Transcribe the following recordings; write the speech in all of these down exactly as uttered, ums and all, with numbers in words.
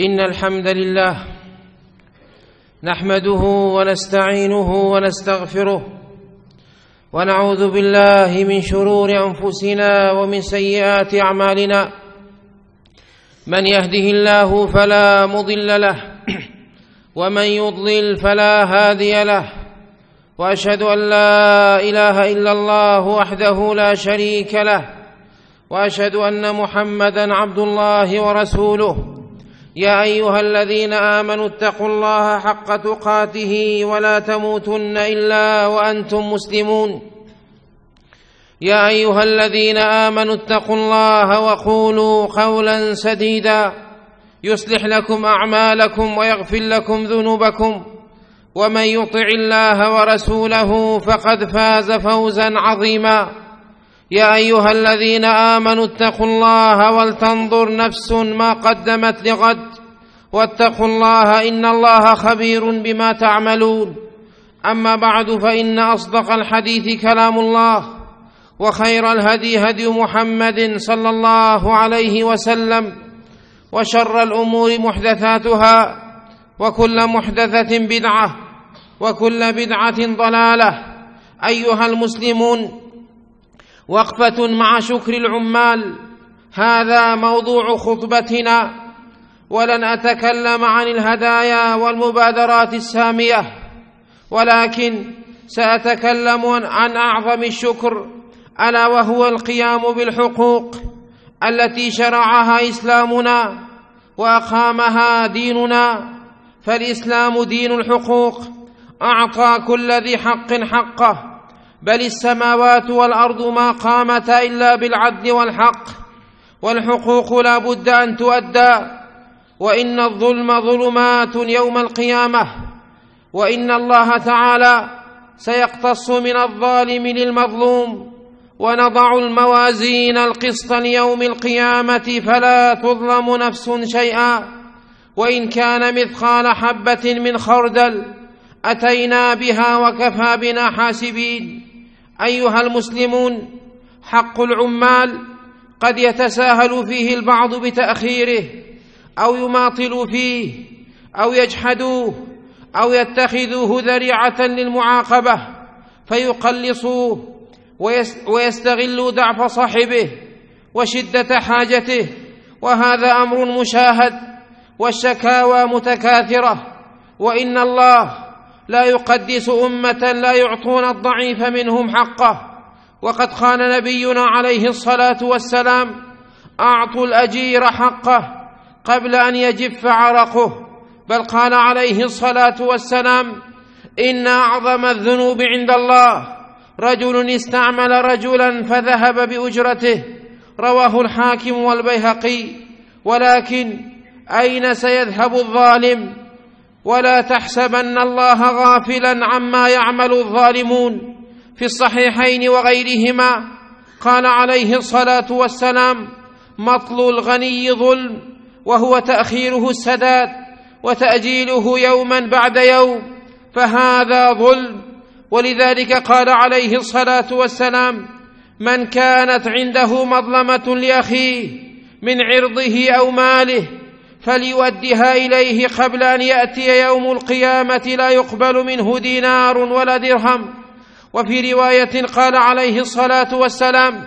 إن الحمد لله نحمده ونستعينه ونستغفره ونعوذ بالله من شرور أنفسنا ومن سيئات أعمالنا. من يهده الله فلا مضل له ومن يضلل فلا هادي له، وأشهد أن لا إله إلا الله وحده لا شريك له، وأشهد أن محمدًا عبد الله ورسوله. يا أيها الذين آمنوا اتقوا الله حق تقاته ولا تموتن إلا وأنتم مسلمون. يا أيها الذين آمنوا اتقوا الله وقولوا قولا سديدا يصلح لكم أعمالكم ويغفر لكم ذنوبكم، ومن يطع الله ورسوله فقد فاز فوزا عظيما. يا أيها الذين آمنوا اتقوا الله ولتنظر نفس ما قدمت لغد، واتقوا الله إن الله خبير بما تعملون. أما بعد، فإن أصدق الحديث كلام الله، وخير الهدي هدي محمد صلى الله عليه وسلم، وشر الأمور محدثاتها، وكل محدثة بدعة، وكل بدعة ضلالة. أيها المسلمون، وقفة مع شكر العمال، هذا موضوع خطبتنا، ولن أتكلم عن الهدايا والمبادرات السامية، ولكن سأتكلم عن أعظم الشكر، ألا وهو القيام بالحقوق التي شرعها إسلامنا وأقامها ديننا. فالإسلام دين الحقوق، أعطى كل ذي حق حقه، بل السماوات والأرض ما قامتا إلا بالعدل والحق، والحقوق لا بد أن تؤدى. وإن الظلم ظلمات يوم القيامة، وإن الله تعالى سيقتص من الظالم للمظلوم، ونضع الموازين القسط ليوم القيامة فلا تظلم نفس شيئا، وإن كان مثقال حبة من خردل أتينا بها وكفى بنا حاسبين. أيها المسلمون، حق العمال قد يتساهل فيه البعض بتأخيره، أو يماطل فيه، أو يجحدوه، أو يتخذوه ذريعة للمعاقبة فيقلصوه ويستغلوا ضعف صاحبه وشدة حاجته، وهذا أمر مشاهد، والشكاوى متكاثرة. وإن الله لا يقدس أمة لا يعطون الضعيف منهم حقه، وقد قال نبينا عليه الصلاة والسلام: أعطوا الأجير حقه قبل أن يجف عرقه. بل قال عليه الصلاة والسلام: إن أعظم الذنوب عند الله رجل استعمل رجلا فذهب بأجرته. رواه الحاكم والبيهقي. ولكن أين سيذهب الظالم؟ ولا تحسبن الله غافلا عما يعمل الظالمون. في الصحيحين وغيرهما قال عليه الصلاة والسلام: مطل الغني ظلم، وهو تأخيره السداد وتأجيله يوما بعد يوم، فهذا ظلم. ولذلك قال عليه الصلاة والسلام: من كانت عنده مظلمة لأخيه من عرضه أو ماله فليؤدها إليه قبل أن يأتي يوم القيامة لا يقبل منه دينار ولا درهم. وفي رواية قال عليه الصلاة والسلام: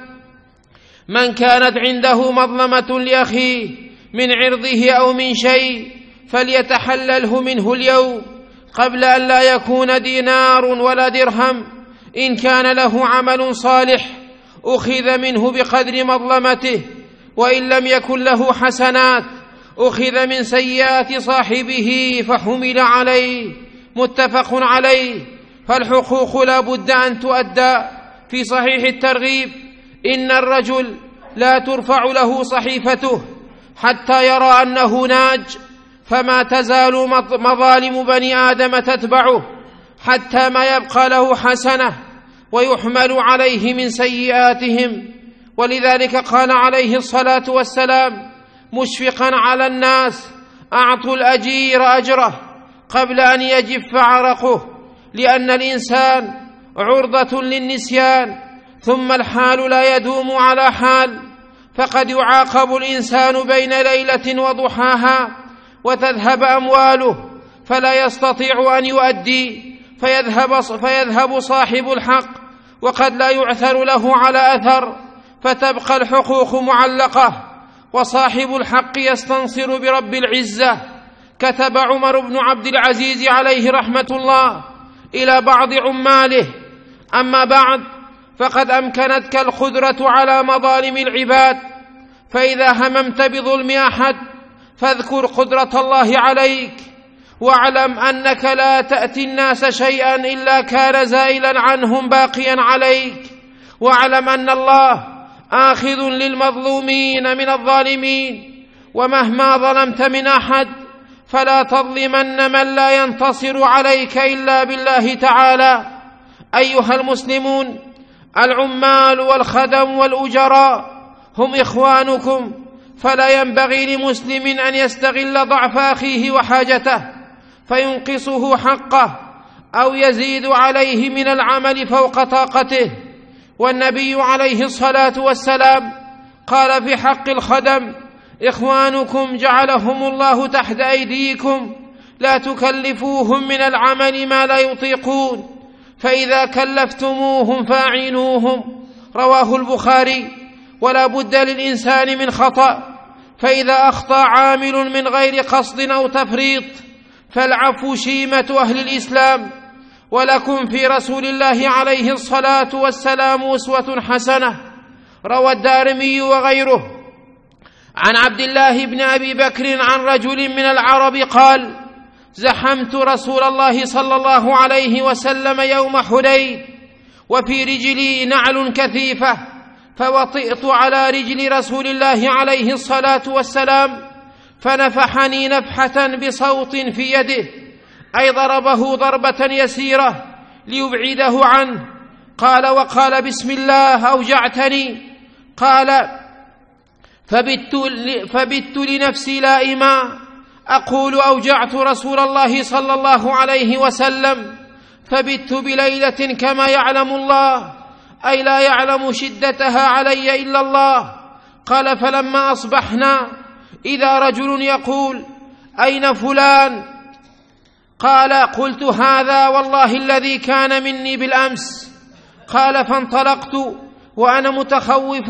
من كانت عنده مظلمة لأخيه من عرضه أو من شيء فليتحلله منه اليوم قبل أن لا يكون دينار ولا درهم. إن كان له عمل صالح أخذ منه بقدر مظلمته، وإن لم يكن له حسنات أخذ من سيئات صاحبه فحمل عليه. متفق عليه. فالحقوق لا بد أن تؤدى. في صحيح الترغيب: إن الرجل لا ترفع له صحيفته حتى يرى أنه ناج، فما تزال مظالم بني آدم تتبعه حتى ما يبقى له حسنة ويحمل عليه من سيئاتهم. ولذلك قال عليه الصلاة والسلام مشفقا على الناس: أعطوا الأجير أجره قبل أن يجف عرقه، لأن الإنسان عرضة للنسيان، ثم الحال لا يدوم على حال، فقد يعاقب الإنسان بين ليلة وضحاها وتذهب أمواله فلا يستطيع أن يؤدي، فيذهب, فيذهب صاحب الحق وقد لا يعثر له على أثر، فتبقى الحقوق معلقة، وصاحب الحق يستنصر برب العزة. كتب عمر بن عبد العزيز عليه رحمة الله إلى بعض عماله: أما بعد، فقد أمكنتك القدرة على مظالم العباد، فإذا هممت بظلم أحد فاذكر قدرة الله عليك، واعلم أنك لا تأتي الناس شيئا إلا كان زائلا عنهم باقيا عليك، واعلم أن الله آخذ للمظلومين من الظالمين، ومهما ظلمت من أحد فلا تظلمن من لا ينتصر عليك إلا بالله تعالى. أيها المسلمون، العمال والخدم والأجراء هم إخوانكم، فلا ينبغي لمسلم أن يستغل ضعف أخيه وحاجته فينقصه حقه أو يزيد عليه من العمل فوق طاقته. والنبي عليه الصلاة والسلام قال في حق الخدم: إخوانكم جعلهم الله تحت أيديكم، لا تكلفوهم من العمل ما لا يطيقون، فإذا كلفتموهم فاعينوهم. رواه البخاري. ولا بد للإنسان من خطأ، فإذا أخطأ عامل من غير قصد أو تفريط فالعفو شيمة أهل الإسلام. ولكم في رسول الله عليه الصلاة والسلام أسوة حسنة. روى الدارمي وغيره عن عبد الله بن أبي بكر عن رجل من العرب قال: زحمت رسول الله صلى الله عليه وسلم يوم حنين، وفي رجلي نعل كثيفة، فوطئت على رجل رسول الله عليه الصلاة والسلام، فنفحني نفحة بصوت في يده، أي ضربه ضربة يسيرة ليبعده عنه. قال: وقال: بسم الله أوجعتني. قال: فبت, فبت لنفسي لائما أقول: أوجعت رسول الله صلى الله عليه وسلم، فبت بليلة كما يعلم الله، أي لا يعلم شدتها علي إلا الله. قال: فلما أصبحنا إذا رجل يقول: أين فلان؟ قال: قلت: هذا والله الذي كان مني بالأمس. قال: فانطلقت وأنا متخوف،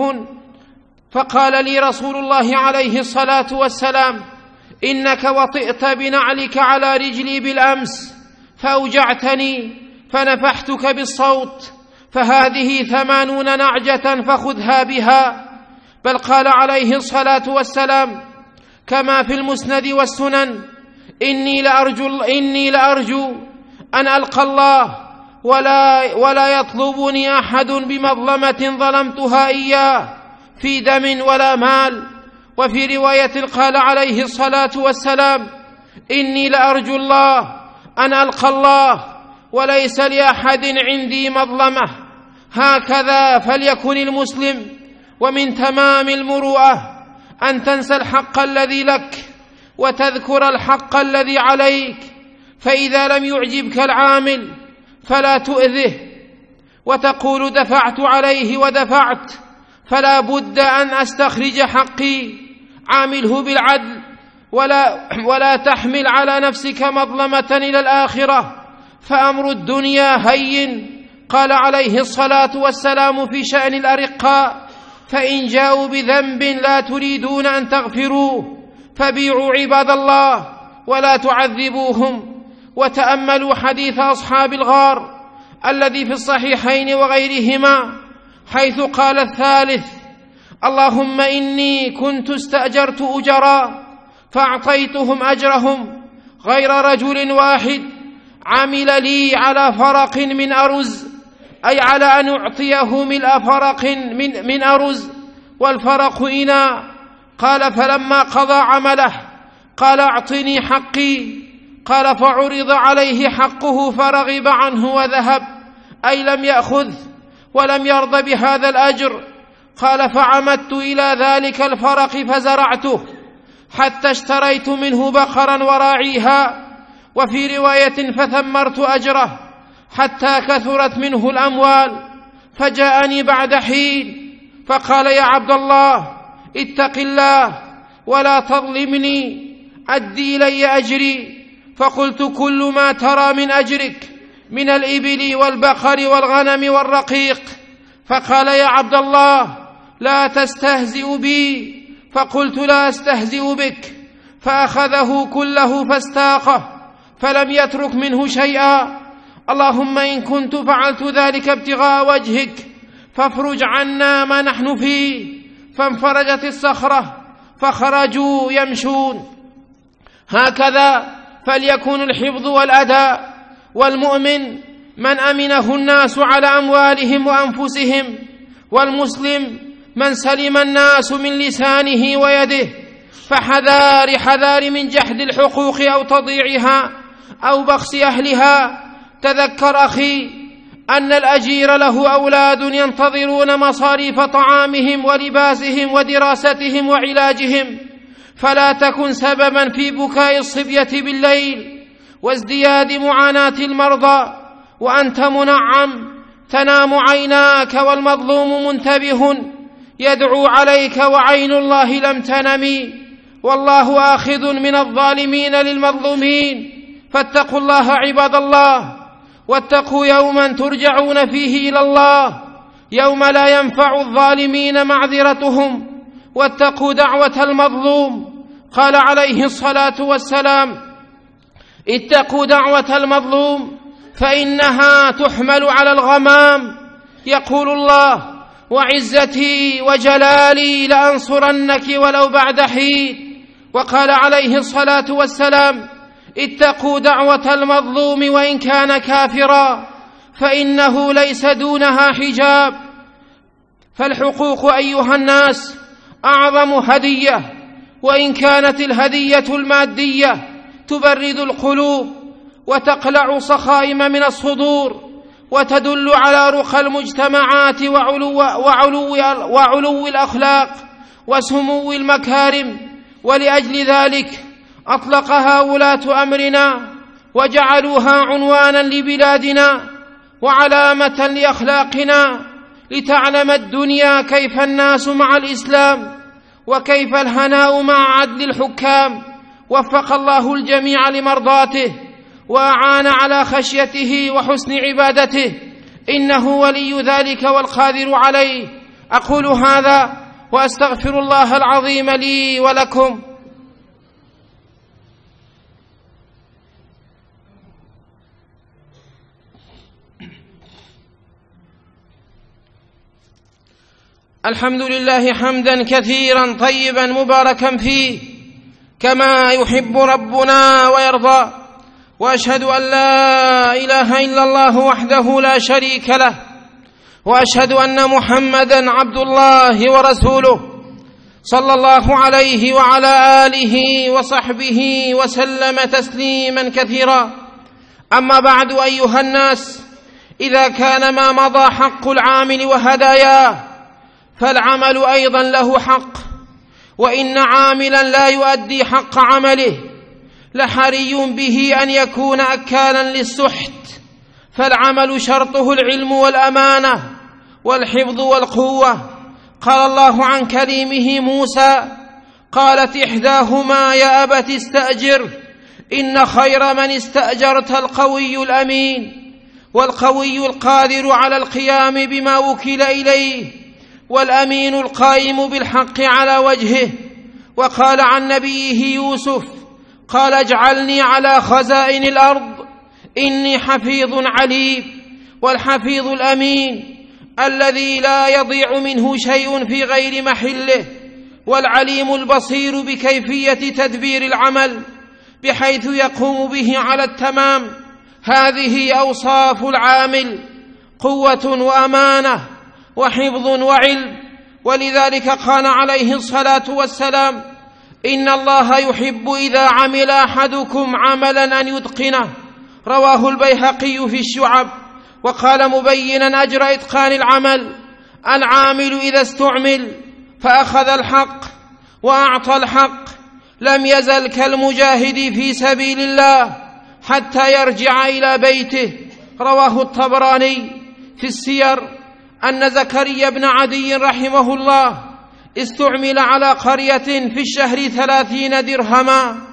فقال لي رسول الله عليه الصلاة والسلام: إنك وطئت بنعلك على رجلي بالأمس فأوجعتني، فنفحتك بالصوت، فهذه ثمانون نعجة فخذها بها. بل قال عليه الصلاة والسلام كما في المسند والسنن: إني لأرجو, إني لأرجو أن ألقى الله ولا, ولا يطلبني أحد بمظلمة ظلمتها إياه في دم ولا مال. وفي رواية قال عليه الصلاة والسلام: إني لأرجو الله أن ألقى الله وليس لأحد عندي مظلمة. هكذا فليكن المسلم. ومن تمام المروءة أن تنسى الحق الذي لك وتذكر الحق الذي عليك، فإذا لم يعجبك العامل فلا تؤذه وتقول: دفعت عليه ودفعت، فلا بد أن أستخرج حقي. عامله بالعدل، ولا, ولا تحمل على نفسك مظلمة إلى الآخرة، فأمر الدنيا هين. قال عليه الصلاة والسلام في شأن الأرقاء: فإن جاءوا بذنب لا تريدون أن تغفروه فبيعوا عباد الله ولا تعذبوهم. وتأملوا حديث أصحاب الغار الذي في الصحيحين وغيرهما، حيث قال الثالث: اللهم إني كنت استأجرت أجراء فأعطيتهم أجرهم غير رجل واحد عمل لي على فرق من أرز، أي على أن أعطيه ملء فرق من, من أرز، والفرق إناء. قال: فلما قضى عمله قال: أعطني حقي. قال: فعرض عليه حقه فرغب عنه وذهب، أي لم يأخذ ولم يرض بهذا الأجر. قال: فعمدت إلى ذلك الفرق فزرعته حتى اشتريت منه بقرا وراعيها. وفي رواية: فثمرت أجره حتى كثرت منه الأموال. فجاءني بعد حين فقال: يا عبد الله اتق الله ولا تظلمني، أد إلي أجري. فقلت: كل ما ترى من أجرك من الإبل والبقر والغنم والرقيق. فقال: يا عبد الله، لا تستهزئ بي. فقلت: لا أستهزئ بك. فأخذه كله فاستاقه فلم يترك منه شيئا. اللهم إن كنت فعلت ذلك ابتغاء وجهك فافرج عنا ما نحن فيه. فانفرجت الصخرة فخرجوا يمشون. هكذا فليكن الحفظ والأداء. والمؤمن من أمنه الناس على أموالهم وأنفسهم، والمسلم من سلم الناس من لسانه ويده. فحذار حذار من جحد الحقوق أو تضييعها أو بخس أهلها. تذكر أخي أن الأجير له أولاد ينتظرون مصاريف طعامهم ولباسهم ودراستهم وعلاجهم، فلا تكن سببا في بكاء الصبية بالليل وازدياد معاناة المرضى وأنت منعم. تنام عيناك والمظلوم منتبه يدعو عليك وعين الله لم تنم، والله آخذ من الظالمين للمظلومين. فاتقوا الله عباد الله، واتقوا يوما ترجعون فيه إلى الله، يوم لا ينفع الظالمين معذرتهم. واتقوا دعوة المظلوم. قال عليه الصلاة والسلام: اتقوا دعوة المظلوم فإنها تحمل على الغمام. يقول الله: وعزتي وجلالي لأنصرنك ولو بعد حين. وقال عليه الصلاة والسلام: اتقوا دعوة المظلوم وإن كان كافرا فإنه ليس دونها حجاب. فالحقوق أيها الناس أعظم هدية، وإن كانت الهدية المادية تبرد القلوب وتقلع صخائم من الصدور وتدل على رقى المجتمعات وعلو, وعلو, وعلو الأخلاق وسمو المكارم. ولأجل ذلك أطلقها ولاة أمرنا وجعلوها عنوانا لبلادنا وعلامة لأخلاقنا، لتعلم الدنيا كيف الناس مع الإسلام وكيف الهناء مع عدل الحكام. وفق الله الجميع لمرضاته وأعان على خشيته وحسن عبادته، إنه ولي ذلك والقادر عليه. أقول هذا وأستغفر الله العظيم لي ولكم. الحمد لله حمدا كثيرا طيبا مباركا فيه كما يحب ربنا ويرضى. وأشهد أن لا إله إلا الله وحده لا شريك له، وأشهد أن محمدا عبد الله ورسوله صلى الله عليه وعلى آله وصحبه وسلم تسليما كثيرا. أما بعد أيها الناس، إذا كان ما مضى حق العامل وهداياه، فالعمل أيضا له حق. وإن عاملا لا يؤدي حق عمله لحري به أن يكون أكالا للسحت، فالعمل شرطه العلم والأمانة والحفظ والقوة. قال الله عن كليمه موسى: قالت إحداهما يا أبت استأجر إن خير من استأجرت القوي الأمين. والقوي القادر على القيام بما وكل إليه، والأمين القائم بالحق على وجهه. وقال عن نبيه يوسف: قال اجعلني على خزائن الأرض إني حفيظ عليم. والحفيظ الأمين الذي لا يضيع منه شيء في غير محله، والعليم البصير بكيفية تدبير العمل بحيث يقوم به على التمام. هذه أوصاف العامل: قوة وأمانة وحفظ وعلم. ولذلك قال عليه الصلاة والسلام: إن الله يحب إذا عمل أحدكم عملا أن يتقنه. رواه البيهقي في الشعب. وقال مبينا أجر إتقان العمل: العامل إذا استعمل فأخذ الحق وأعطى الحق لم يزل كالمجاهد في سبيل الله حتى يرجع إلى بيته. رواه الطبراني في السير أن زكريا بن عدي رحمه الله استعمل على قرية في الشهر ثلاثين درهما،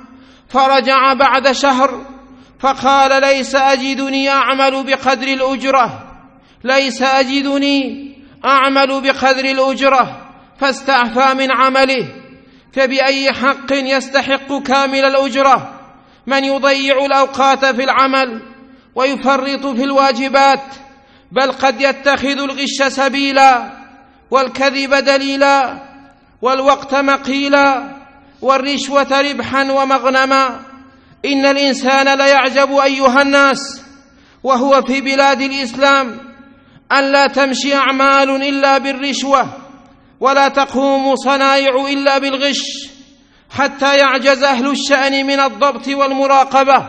فرجع بعد شهر فقال: ليس أجدني أعمل بقدر الأجرة ليس أجدني أعمل بقدر الأجرة فاستعفى من عمله. فبأي حق يستحق كامل الأجرة من يضيع الأوقات في العمل ويفرط في الواجبات، بل قد يتخذ الغش سبيلا والكذب دليلا والوقت مقيلا والرشوة ربحا ومغنما. إن الإنسان ليعجب أيها الناس وهو في بلاد الإسلام أن لا تمشي أعمال إلا بالرشوة ولا تقوم صنائع إلا بالغش، حتى يعجز أهل الشأن من الضبط والمراقبة،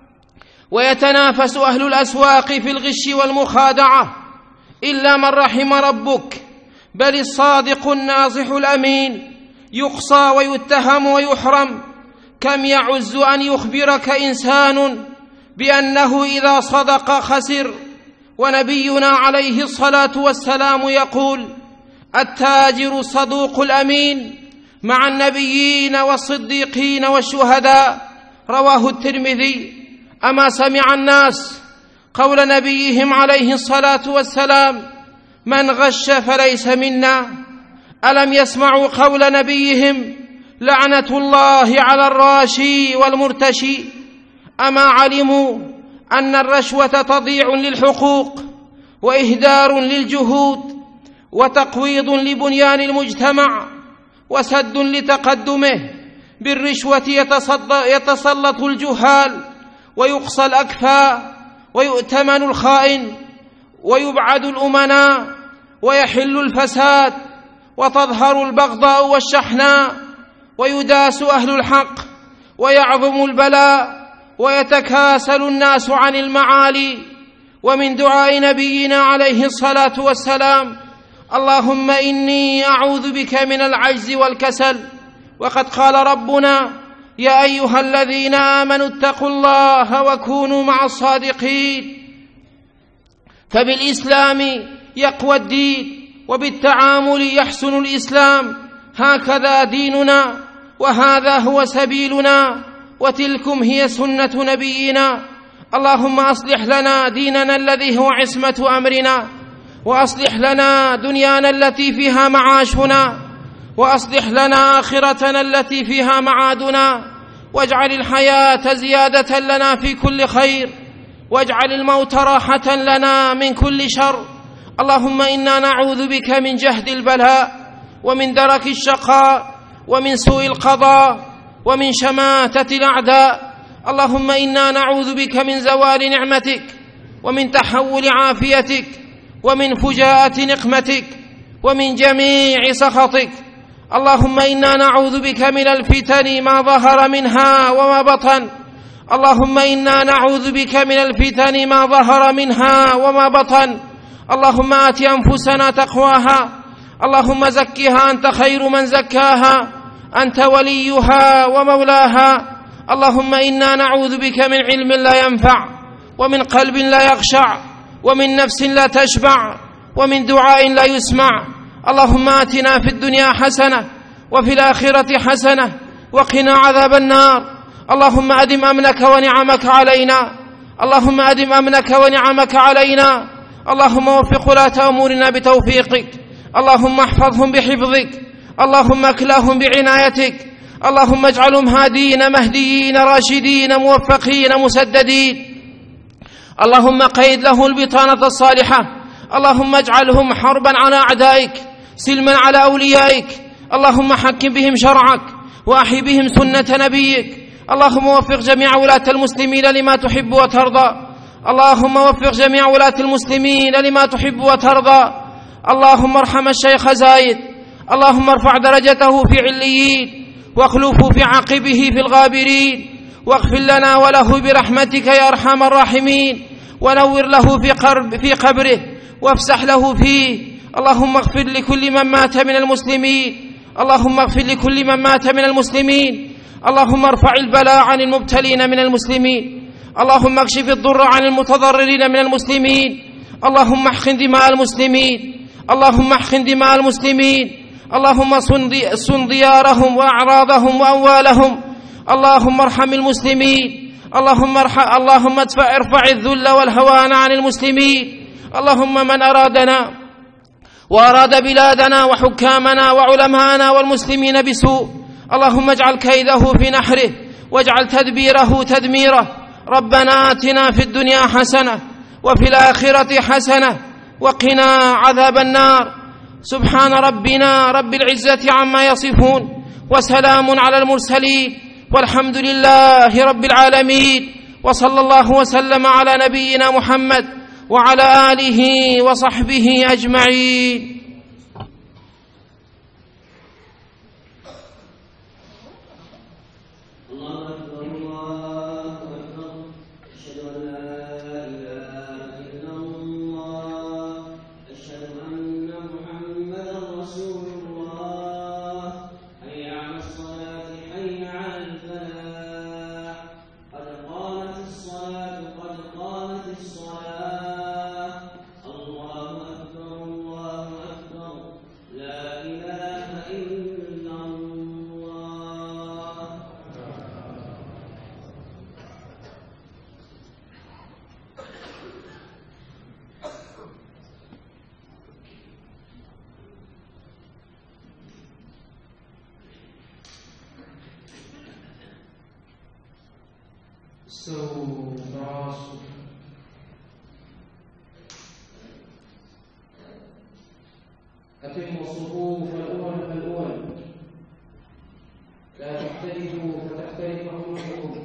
ويتنافس أهل الأسواق في الغش والمخادعة إلا من رحم ربك. بل الصادق الناصح الأمين يقصى ويتهم ويحرم. كم يعز أن يخبرك إنسان بأنه إذا صدق خسر، ونبينا عليه الصلاة والسلام يقول: التاجر الصدوق الأمين مع النبيين والصديقين والشهداء. رواه الترمذي. أما سمع الناس قول نبيهم عليه الصلاة والسلام: من غش فليس منا؟ ألم يسمعوا قول نبيهم: لعنة الله على الراشي والمرتشي؟ أما علموا أن الرشوة تضييع للحقوق وإهدار للجهود وتقويض لبنيان المجتمع وسد لتقدمه؟ بالرشوة يتسلط الجهال ويقصى الأكفاء ويؤتمن الخائن ويبعد الأمناء ويحل الفساد وتظهر البغضاء والشحناء ويداس أهل الحق ويعظم البلاء ويتكاسل الناس عن المعالي. ومن دعاء نبينا عليه الصلاة والسلام: اللهم إني أعوذ بك من العجز والكسل. وقد قال ربنا: يا أيها الذين آمنوا اتقوا الله وكونوا مع الصادقين. فبالإسلام يقوى الدين وبالتعامل يحسن الإسلام. هكذا ديننا وهذا هو سبيلنا وتلكم هي سنة نبينا. اللهم أصلح لنا ديننا الذي هو عصمة أمرنا، وأصلح لنا دنيانا التي فيها معاشنا، وأصلح لنا آخرتنا التي فيها معادنا، واجعل الحياة زيادة لنا في كل خير، واجعل الموت راحة لنا من كل شر. اللهم إنا نعوذ بك من جهد البلاء ومن درك الشقاء ومن سوء القضاء ومن شماتة الأعداء. اللهم إنا نعوذ بك من زوال نعمتك ومن تحول عافيتك ومن فجاءة نقمتك ومن جميع سخطك. اللهم إنا نعوذ بك من الفتن ما ظهر منها وما بطن. اللهم إنا نعوذ بك من الفتن ما ظهر منها وما بطن. اللهم آت أنفسنا تقواها. اللهم زكها أنت خير من زكاها، أنت وليها ومولاها. اللهم إنا نعوذ بك من علم لا ينفع، ومن قلب لا يخشع، ومن نفس لا تشبع، ومن دعاء لا يسمع. اللهم آتنا في الدنيا حسنة وفي الآخرة حسنة وقنا عذاب النار. اللهم أدم أمنك ونعمك علينا. اللهم أدم أمنك ونعمك علينا. اللهم وفق ولاة أمورنا بتوفيقك. اللهم احفظهم بحفظك. اللهم اكلهم بعنايتك. اللهم اجعلهم هادين مهديين راشدين موفقين مسددين. اللهم قيد له البطانة الصالحة. اللهم اجعلهم حربا على أعدائك سلما على أوليائك. اللهم حكم بهم شرعك وأحي بهم سنة نبيك. اللهم وفق جميع ولاة المسلمين لما تحب وترضى. اللهم وفق جميع ولاة المسلمين لما تحب وترضى. اللهم ارحم الشيخ زايد. اللهم ارفع درجته في عليين واخلفه في عقبه في الغابرين، واغفر لنا وله برحمتك يا أرحم الراحمين، ونور له في, قرب في قبره وافسح له فيه. اللهم اغفر لكل من مات من المسلمين. اللهم اغفر لكل من مات من المسلمين. اللهم ارفع البلاء عن المبتلين من المسلمين. اللهم اكشف الضر عن المتضررين من المسلمين. اللهم احقن دماء المسلمين. اللهم احقن دماء المسلمين. اللهم صن ديارهم وأعراضهم وأموالهم. اللهم ارحم المسلمين، اللهم ارحم اللهم ادفع ارفع الذل والهوان عن المسلمين. اللهم من أرادنا وأراد بلادنا وحكامنا وعلماءنا والمسلمين بسوء، اللهم اجعل كيده في نحره واجعل تدبيره تدميره. ربنا آتنا في الدنيا حسنة وفي الآخرة حسنة وقنا عذاب النار. سبحان ربنا رب العزة عما يصفون، وسلام على المرسلين، والحمد لله رب العالمين. وصلى الله وسلم على نبينا محمد وعلى آله وصحبه أجمعين. أتموا الصفوف الأول فالأول، لا تختلفوا فتختلف قلوبكم.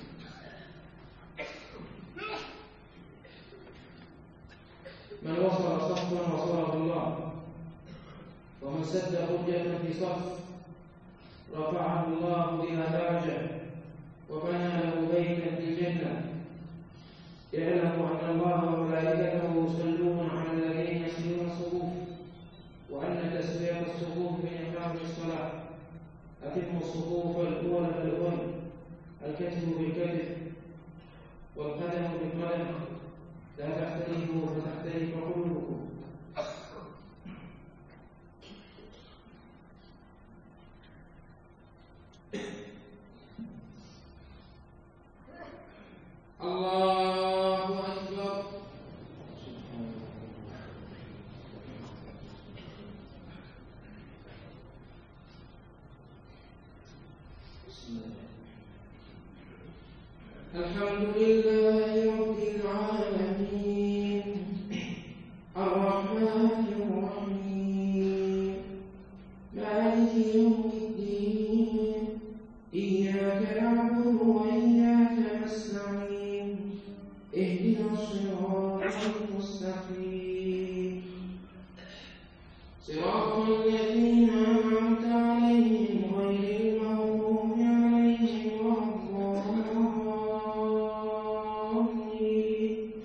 من وصل صفا وصله الله، ومن سد حجة في صف رفعه الله بها درجة وبنى له بيتا في الجنة. اعلموا أن الله وملائكته يصلون على الذين يصلون الصفوف، وأن تسوية الصفوف من إقام الصلاة. أتموا الصفوف الأول فالأول، الكتف بالكتف والقدم بالقدم، لا تختلفوا فتختلف قلوبكم. الله أكبر. الحمد لله رب العالمين، الرحمن الرحيم، مالك يوم الدين، إياك نعبد وإياك نستعين، اهدنا الصراط المستقيم، صراط الذين أنعمت عليهم غير المغضوب عليهم ولا الضالين.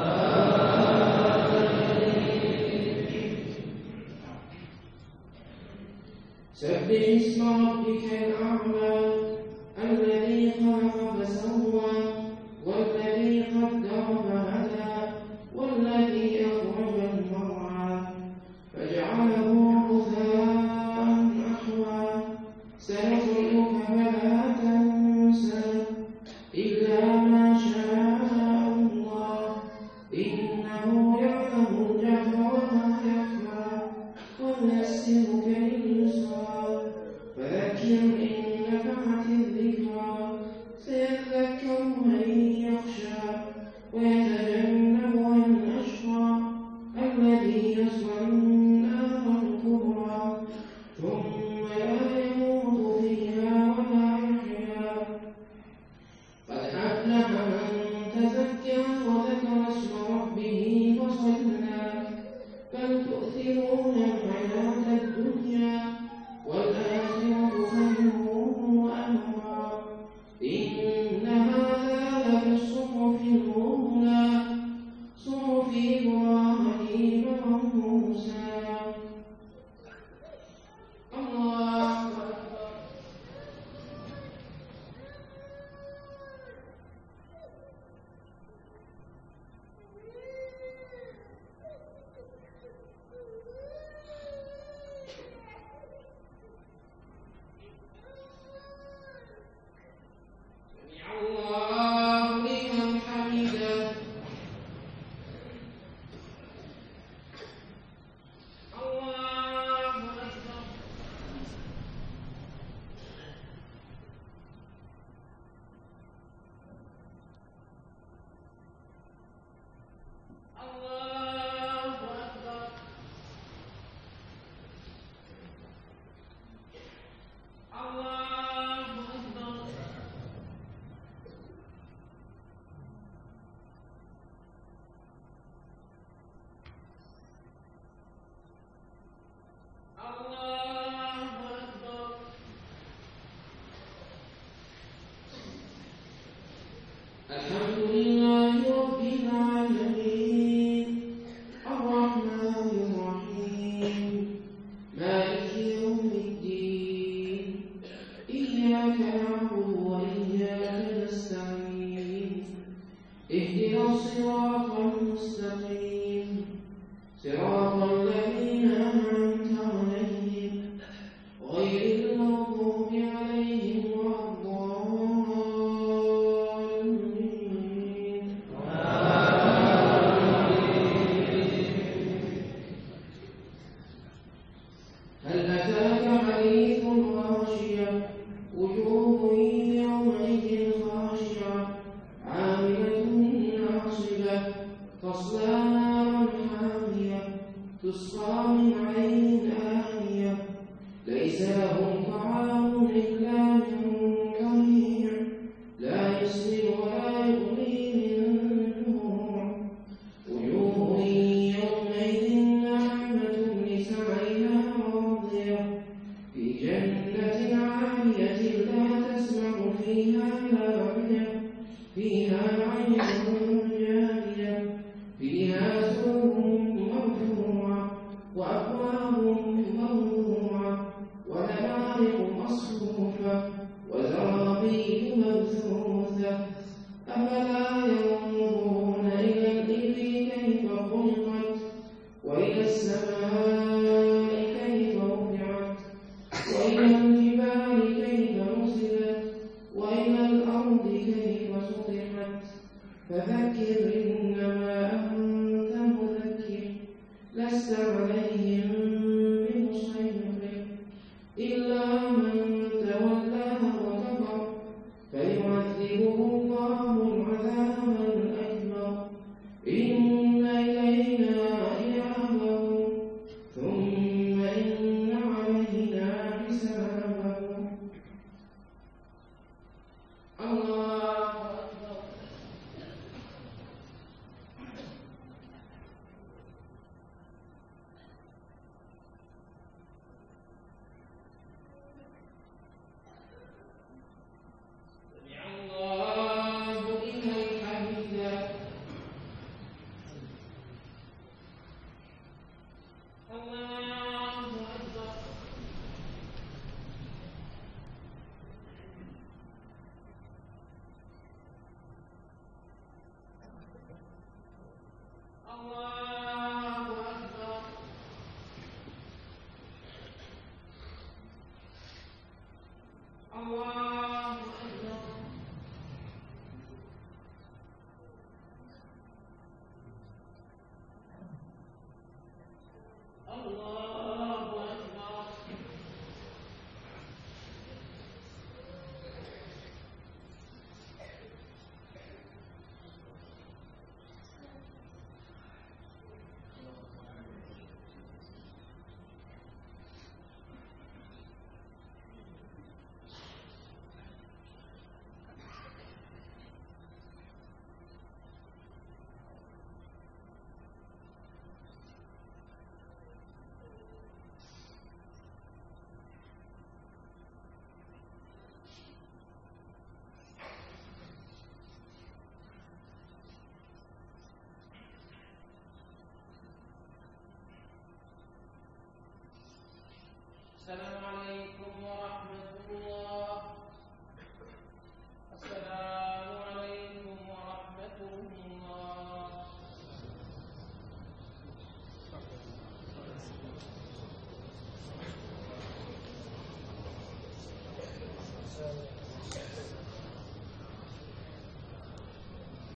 سبح اسم ربك الأعلى الذي خلق فسوى والذي قدر فهدى والذي أخرج المرعى فجعله غثاء أحوى. سنقرئك فلا تنسى إلا ما شاء الله، إنه يعلم الجهر وما يخفى، ونيسرك لليسرى فذكر إن نفعت الذكرى أتاك حديث غاشية وجوه يومئذ خاشعة عاملة ناصبة تصلى نارا حامية تسقى من عين آنية ليس لهم طعام إلا من ضريع لا يسمن ولا يغني من جوع وجوه يومئذ ناعمة لسعيها راضية في جنة عالية لا تسمع فيها لاغية فيها عين جارية فيها سرر مرفوعة وأكواب موضوعة ونمارق مصفوفة وزرابي مبثوثة أفلا ينظرون إلى الإبل كيف خلقت وإلى السماء كيف رفعت وإلى الجبال كيف نصبت وإلى الأرض كيف سطحت فذكر إنما أنت مذكر لست عليهم بمسيطر إلا من تولى وكفر فيعذبه الله العذاب الأكبر إن إلينا إيابهم ثم إن علينا حسابهم. الله أكبر. السلام عليكم ورحمة الله. السلام عليكم ورحمة الله.